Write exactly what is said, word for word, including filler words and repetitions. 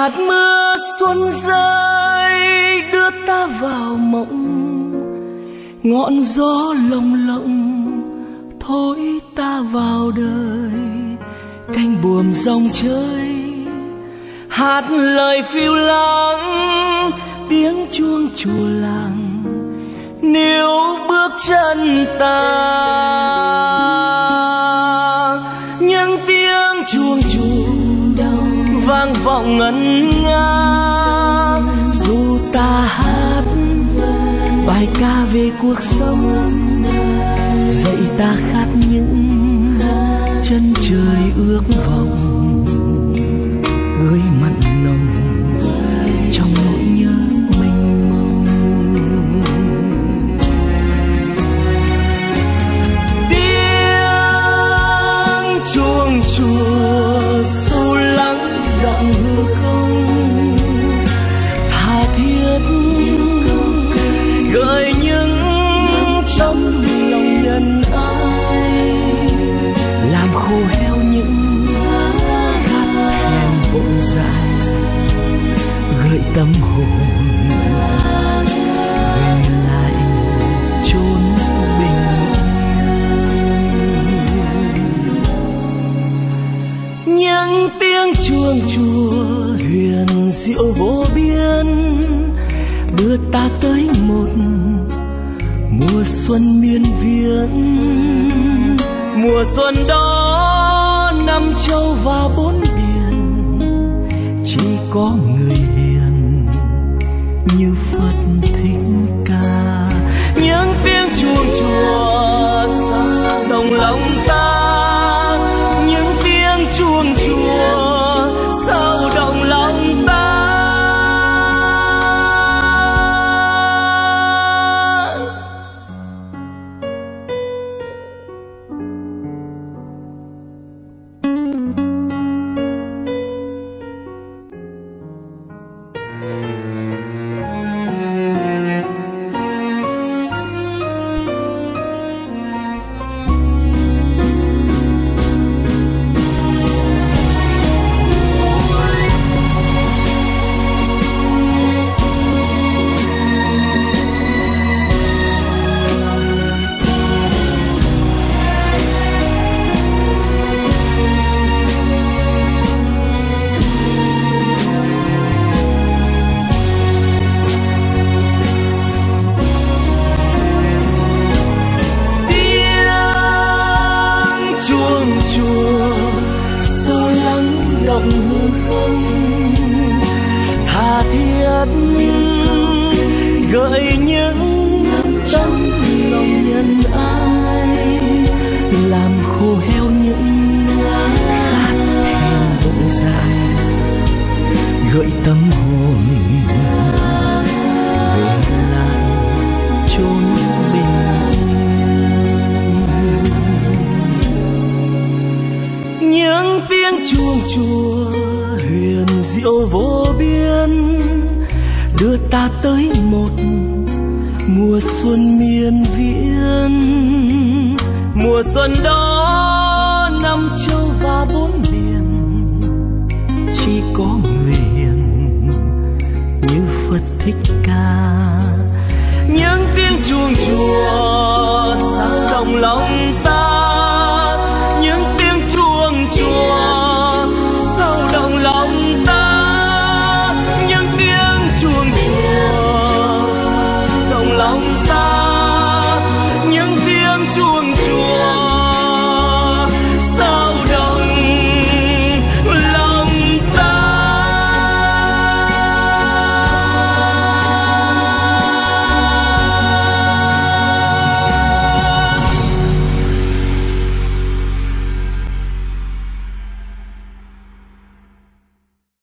hạt mưa xuân rơi đưa ta vào mộng, ngọn gió lồng lộng thổi ta vào đời, cánh buồm dòng chơi hát lời phiêu lãng, tiếng chuông chùa làng níu bước chân ta. Những tiếng chuông chùa vang vọng ngân nga, dù ta hát bài ca về cuộc sống, dạy ta khát những chân trời ước vọng, gửi mặn nồng trong nỗi nhớ mênh mông. Tiếng chuông chùa sâu lắng động hư không, tha thiết gợi những tấm lòng nhân ái, làm khô heo những khát thèm vội dại, gợi tâm hồn về lại chốn bình yên. Những tiếng chuông chùa huyền diệu vô biên đưa ta tới một mùa xuân miên viễn. Mùa xuân đó năm châu và bốn biển, chỉ có người hiền như Phật Thích Ca. Những tiếng chuông chùa xa đồng lòng ta, những tiếng chuông chùa sao động lòng ta. Gợi những tấm lòng nhân ái, làm khô heo những khát thèm vội dại, gợi tâm hồn về lại chốn bình yên. Những tiếng chuông chùa huyền diệu vô biên đưa ta tới một mùa xuân miên viễn. Mùa xuân đó năm châu và bốn biển, chỉ có người hiền như Phật Thích Ca. Những tiếng chuông chùa